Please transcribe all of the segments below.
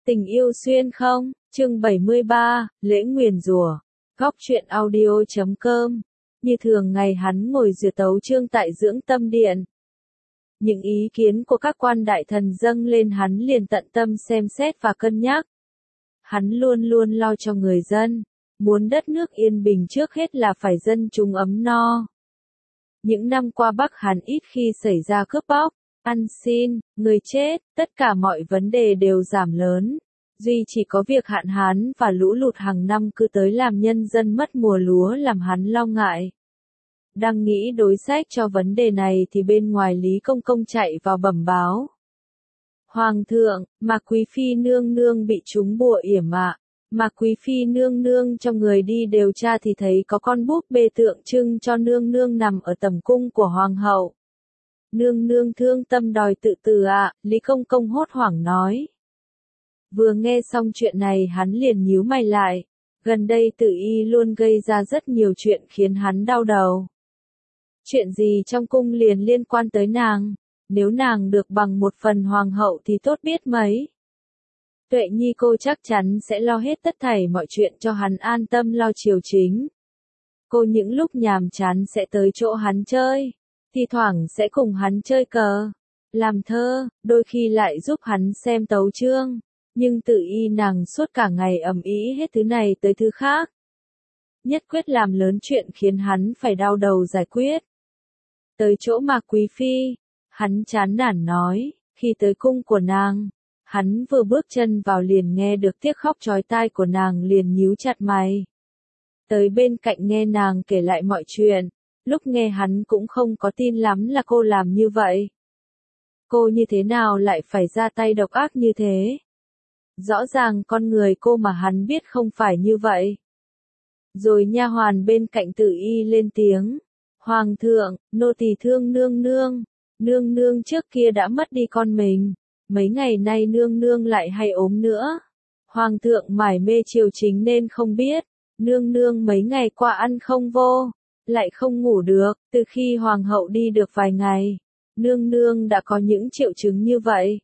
Tình yêu xuyên không, chương 73, lễ nguyền rủa. Góc truyện audio.com. Như thường ngày hắn ngồi duyệt tấu chương tại dưỡng tâm điện. Những ý kiến của các quan đại thần dâng lên hắn liền tận tâm xem xét và cân nhắc. Hắn luôn luôn lo cho người dân, muốn đất nước yên bình trước hết là phải dân chúng ấm no. Những năm qua Bắc Hàn ít khi xảy ra cướp bóc, ăn xin, người chết, tất cả mọi vấn đề đều giảm lớn. Duy chỉ có việc hạn hán và lũ lụt hàng năm cứ tới làm nhân dân mất mùa lúa làm hắn lo ngại. Đang nghĩ đối sách cho vấn đề này thì bên ngoài Lý Công Công chạy vào bẩm báo. Hoàng thượng, Mạc Quý Phi nương nương bị trúng bùa yểm ạ. Mạc Quý Phi nương nương cho người đi điều tra thì thấy có con búp bê tượng trưng cho nương nương nằm ở tầm cung của hoàng hậu. Nương nương thương tâm đòi tự tử ạ, Lý Công Công hốt hoảng nói. Vừa nghe xong chuyện này hắn liền nhíu mày lại. Gần đây Tử Y luôn gây ra rất nhiều chuyện khiến hắn đau đầu. Chuyện gì trong cung liền liên quan tới nàng, nếu nàng được bằng một phần hoàng hậu thì tốt biết mấy. Tuệ Nhi cô chắc chắn sẽ lo hết tất thảy mọi chuyện cho hắn an tâm lo triều chính. Cô những lúc nhàm chán sẽ tới chỗ hắn chơi, thi thoảng sẽ cùng hắn chơi cờ, làm thơ, đôi khi lại giúp hắn xem tấu chương. Nhưng Tử Y nàng suốt cả ngày ầm ĩ hết thứ này tới thứ khác. Nhất quyết làm lớn chuyện khiến hắn phải đau đầu giải quyết. Tới chỗ Mạc Quý Phi, hắn chán nản nói, khi tới cung của nàng, hắn vừa bước chân vào liền nghe được tiếng khóc chói tai của nàng liền nhíu chặt mày. Tới bên cạnh nghe nàng kể lại mọi chuyện, lúc nghe hắn cũng không có tin lắm là cô làm như vậy. Cô như thế nào lại phải ra tay độc ác như thế? Rõ ràng con người cô mà hắn biết không phải như vậy. Rồi nha hoàn bên cạnh Tử Y lên tiếng. Hoàng thượng, nô tỳ thương nương nương. Nương nương trước kia đã mất đi con mình. Mấy ngày nay nương nương lại hay ốm nữa. Hoàng thượng mải mê triều chính nên không biết. Nương nương mấy ngày qua ăn không vô. Lại không ngủ được. Từ khi hoàng hậu đi được vài ngày. Nương nương đã có những triệu chứng như vậy.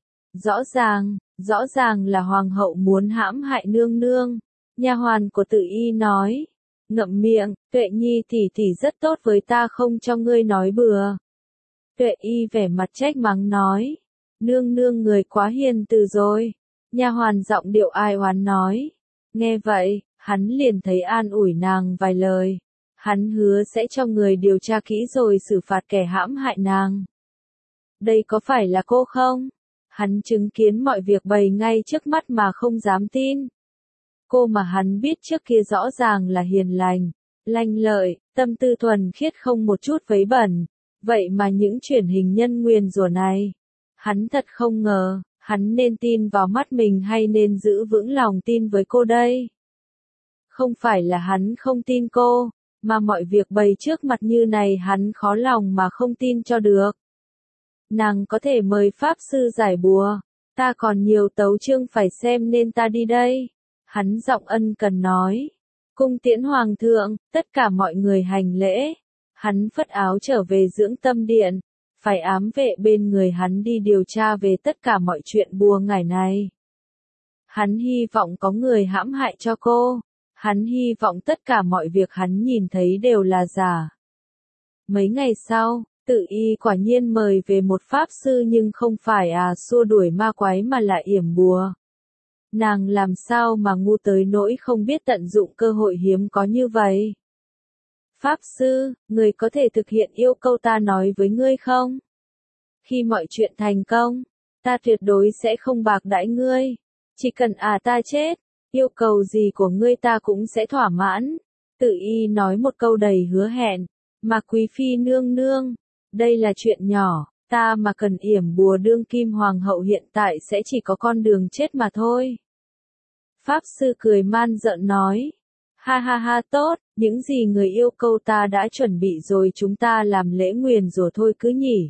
Rõ ràng là hoàng hậu muốn hãm hại nương nương. Nha hoàn của Tử Y nói. Ngậm miệng, Tuệ Nhi tỷ rất tốt với ta không cho ngươi nói bừa. Tuệ Y vẻ mặt trách mắng nói. Nương nương người quá hiền từ rồi. Nha hoàn giọng điệu ai oán nói. Nghe vậy, hắn liền thấy an ủi nàng vài lời. Hắn hứa sẽ cho người điều tra kỹ rồi xử phạt kẻ hãm hại nàng. Đây có phải là cô không? Hắn chứng kiến mọi việc bày ngay trước mắt mà không dám tin. Cô mà hắn biết trước kia rõ ràng là hiền lành, lanh lợi, tâm tư thuần khiết không một chút vấy bẩn. Vậy mà những truyền hình nhân nguyền rủa này, hắn thật không ngờ, hắn nên tin vào mắt mình hay nên giữ vững lòng tin với cô đây? Không phải là hắn không tin cô, mà mọi việc bày trước mặt như này hắn khó lòng mà không tin cho được. Nàng có thể mời pháp sư giải bùa, ta còn nhiều tấu chương phải xem nên ta đi đây. Hắn giọng ân cần nói. Cung tiễn hoàng thượng, tất cả mọi người hành lễ. Hắn phất áo trở về dưỡng tâm điện, phải ám vệ bên người hắn đi điều tra về tất cả mọi chuyện bùa ngải này. Hắn hy vọng có người hãm hại cho cô. Hắn hy vọng tất cả mọi việc hắn nhìn thấy đều là giả. Mấy ngày sau, Tử Y quả nhiên mời về một pháp sư nhưng không phải xua đuổi ma quái mà là yểm bùa. Nàng làm sao mà ngu tới nỗi không biết tận dụng cơ hội hiếm có như vậy? Pháp sư, người có thể thực hiện yêu cầu ta nói với ngươi không? Khi mọi chuyện thành công, ta tuyệt đối sẽ không bạc đãi ngươi. Chỉ cần ta chết, yêu cầu gì của ngươi ta cũng sẽ thỏa mãn. Tử Y nói một câu đầy hứa hẹn. Mạc Quý Phi nương nương, đây là chuyện nhỏ, ta mà cần yểm bùa đương kim hoàng hậu hiện tại sẽ chỉ có con đường chết mà thôi. Pháp sư cười man rợn nói. Ha ha ha tốt, những gì người yêu cầu ta đã chuẩn bị rồi chúng ta làm lễ nguyền rủa thôi cứ nhỉ.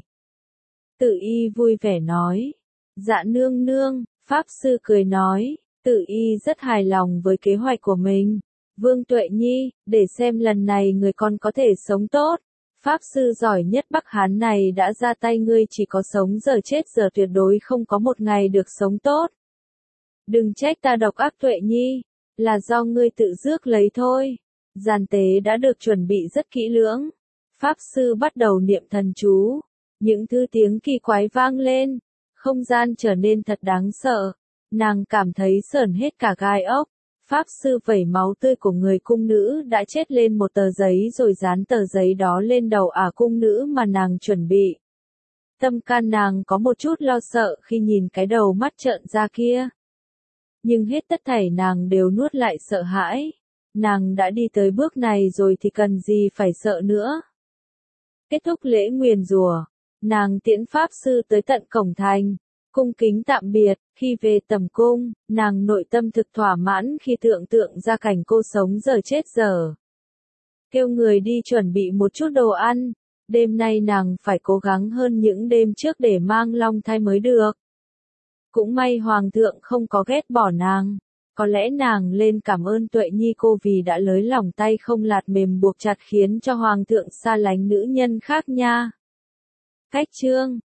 Tử Y vui vẻ nói. Dạ nương nương, pháp sư cười nói. Tử Y rất hài lòng với kế hoạch của mình. Vương Tuệ Nhi, để xem lần này người con có thể sống tốt. Pháp sư giỏi nhất Bắc Hán này đã ra tay ngươi chỉ có sống giờ chết giờ tuyệt đối không có một ngày được sống tốt. Đừng trách ta độc ác Tuệ Nhi, là do ngươi tự rước lấy thôi. Gian tế đã được chuẩn bị rất kỹ lưỡng. Pháp sư bắt đầu niệm thần chú. Những thứ tiếng kỳ quái vang lên. Không gian trở nên thật đáng sợ. Nàng cảm thấy sởn hết cả gai ốc. Pháp sư vẩy máu tươi của người cung nữ đã chết lên một tờ giấy rồi dán tờ giấy đó lên đầu cung nữ mà nàng chuẩn bị. Tâm can nàng có một chút lo sợ khi nhìn cái đầu mắt trợn ra kia. Nhưng hết tất thảy nàng đều nuốt lại sợ hãi. Nàng đã đi tới bước này rồi thì cần gì phải sợ nữa. Kết thúc lễ nguyền rủa, nàng tiễn pháp sư tới tận cổng thành. Cung kính tạm biệt, khi về tầm cung, nàng nội tâm thực thỏa mãn khi tưởng tượng ra cảnh cô sống giờ chết giờ. Kêu người đi chuẩn bị một chút đồ ăn, đêm nay nàng phải cố gắng hơn những đêm trước để mang long thai mới được. Cũng may hoàng thượng không có ghét bỏ nàng, có lẽ nàng lên cảm ơn Tuệ Nhi cô vì đã lới lỏng tay không lạt mềm buộc chặt khiến cho hoàng thượng xa lánh nữ nhân khác nha. Cách chương